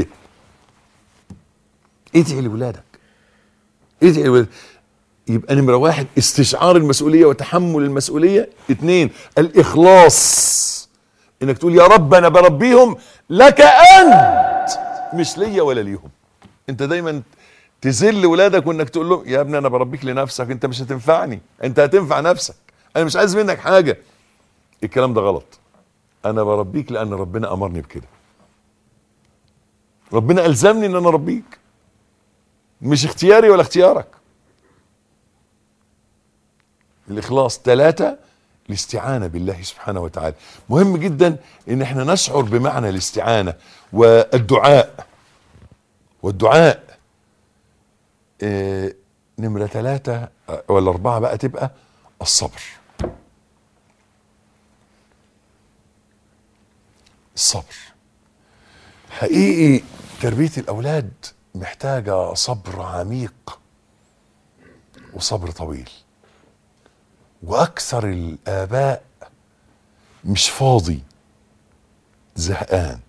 ادعي لولادك، ادعي لولادك. يبقى نمرة واحد استشعار المسؤولية وتحمل المسؤولية. اتنين الاخلاص، انك تقول يا رب انا بربيهم لك انت، مش ليا ولا ليهم. انت دايما تذل ولادك وانك تقول لهم يا ابني انا بربيك لنفسك، انت مش هتنفعني، انت هتنفع نفسك، انا مش عايز منك حاجة. الكلام ده غلط. انا بربيك لان ربنا امرني بكده، ربنا الزمني ان انا اربيك، مش اختياري ولا اختيارك. الاخلاص. ثلاثة الاستعانة بالله سبحانه وتعالى. مهم جدا ان احنا نشعر بمعنى الاستعانة والدعاء. والدعاء اه نمرة ثلاثة ولا اربعة بقى تبقى الصبر. الصبر حقيقي. تربية الاولاد محتاجة صبر عميق وصبر طويل، واكثر الاباء مش فاضي، زهقان،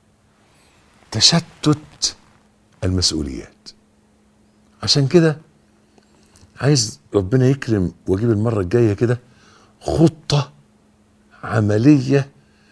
تشتت المسؤوليات. عشان كده عايز ربنا يكرم واجيب المرة الجاية كده خطة عملية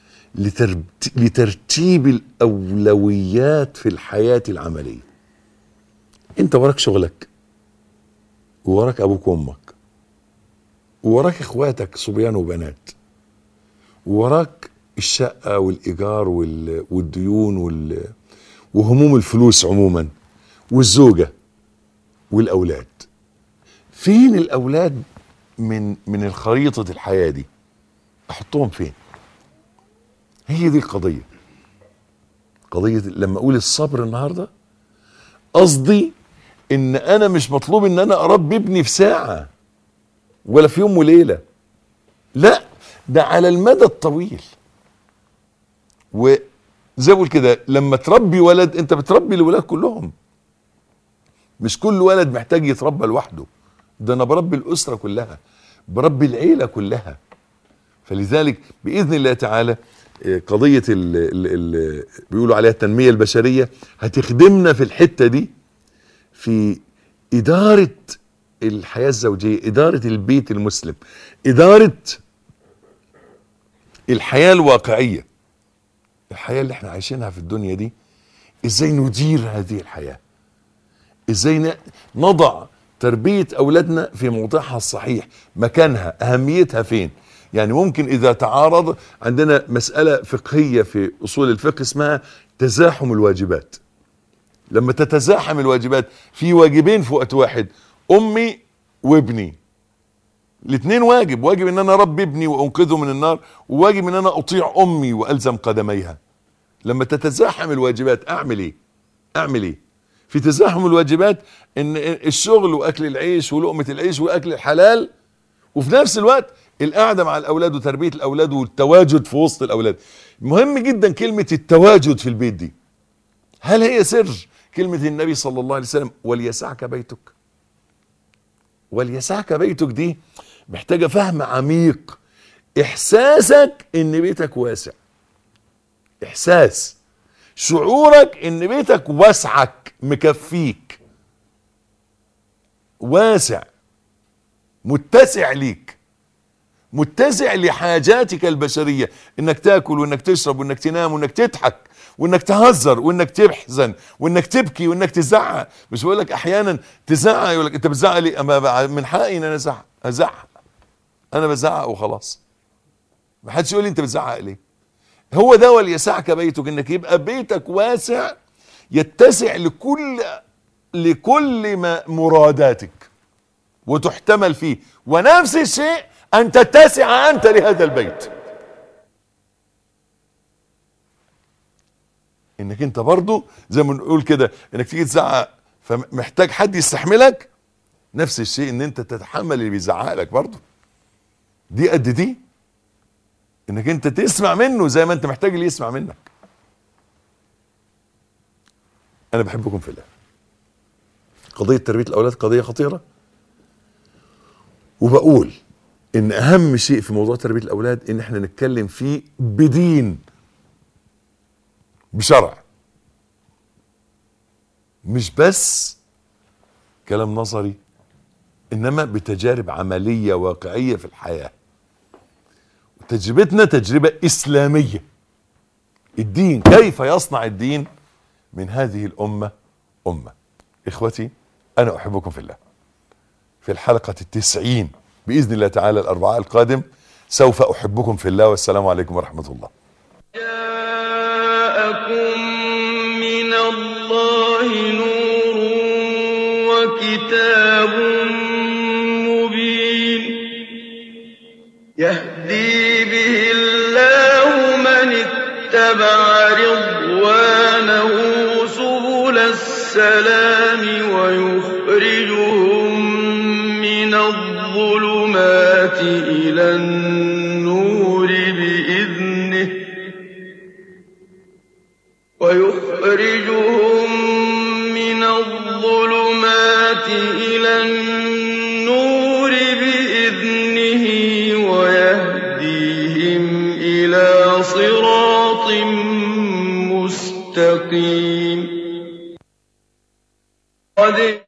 لترتيب الاولويات في الحياة العملية. انت وراك شغلك، ووراك ابوك وامك، ووراك اخواتك صبيان وبنات، ووراك الشقة والايجار والديون وهموم الفلوس عموما، والزوجة والاولاد. فين الاولاد من من الخريطة الحياة دي؟ احطهم فين؟ هي دي القضية. قضية لما اقول الصبر النهاردة، قصدي ان انا مش مطلوب ان انا اربي ابني في ساعة ولا في يوم وليلة، لا، ده على المدى الطويل. وزي بقول كده، لما تربي ولد انت بتربي الولاد كلهم، مش كل ولد محتاج يتربى لوحده، ده انا بربي الاسرة كلها، بربي العيلة كلها. فلذلك باذن الله تعالى قضية ال ال ال بيقولوا عليها التنمية البشرية هتخدمنا في الحتة دي، في إدارة الحياة الزوجية، إدارة البيت المسلم، إدارة الحياة الواقعية، الحياة اللي احنا عايشينها في الدنيا دي. ازاي ندير هذه الحياة، ازاي نضع تربية أولادنا في موضعها الصحيح، مكانها، أهميتها فين. يعني ممكن إذا تعارض، عندنا مسألة فقهية في أصول الفقه اسمها تزاحم الواجبات. لما تتزاحم الواجبات، في واجبين في وقت واحد، أمي وابني، الاثنين واجب، واجب ان انا اربي ابني وانقذه من النار، وواجب ان انا اطيع امي والزم قدميها. لما تتزاحم الواجبات اعمل ايه؟ اعمل ايه؟ في تزاحم الواجبات ان الشغل واكل العيش ولقمة العيش واكل الحلال، وفي نفس الوقت القعدة مع الاولاد وتربية الاولاد والتواجد في وسط الاولاد. مهم جدا كلمة التواجد في البيت دي. هل هي سر كلمة النبي صلى الله عليه وسلم وليسعك بيتك؟ وليسعك بيتك دي محتاجة فهم عميق. احساسك ان بيتك واسع، احساس، شعورك ان بيتك واسعك، مكفيك، واسع، متسع ليك، متسع لحاجاتك البشرية، انك تاكل وانك تشرب وانك تنام وانك تضحك وانك تهزر وانك تحزن وانك تبكي وانك تزعق. مش بقول لك احيانا تزعق يقول لك انت بتزعق ليه؟ اما من حقي ان انا ازعق، ازعق، انا بزعق وخلاص، ما حدش يقول لي انت بتزعق ليه. هو ده وليسعك بيتك، انك يبقى بيتك واسع، يتسع لكل لكل ما مراداتك وتحتمل فيه، ونفس الشيء ان تتسع انت لهذا البيت، انك انت برضو زي ما نقول كده انك تيجي تزعق فمحتاج حد يستحملك، نفس الشيء ان انت تتحمل اللي بيزعق لك برضو، دي قد دي، انك انت تسمع منه زي ما انت محتاج اللي يسمع منك. انا بحبكم في الله. قضية تربية الاولاد قضية خطيرة، وبقول ان اهم شيء في موضوع تربية الاولاد ان احنا نتكلم فيه بدين، بشرع، مش بس كلام نظري، انما بتجارب عملية واقعية في الحياة. تجربتنا تجربة اسلامية. الدين، كيف يصنع الدين من هذه الامة امة. اخوتي، انا احبكم في الله. في الحلقة التسعين بإذن الله تعالى الأربعاء القادم سوف أحبكم في الله، والسلام عليكم ورحمة الله. جاءكم من الله نور وكتاب مبين يهدي به الله من اتبع رضوانه سبل السلام ويخرجهم من الظلمات إلى النور بإذنه ويخرجهم من الظلمات إلى النور بإذنه ويهديهم إلى صراط مستقيم. قد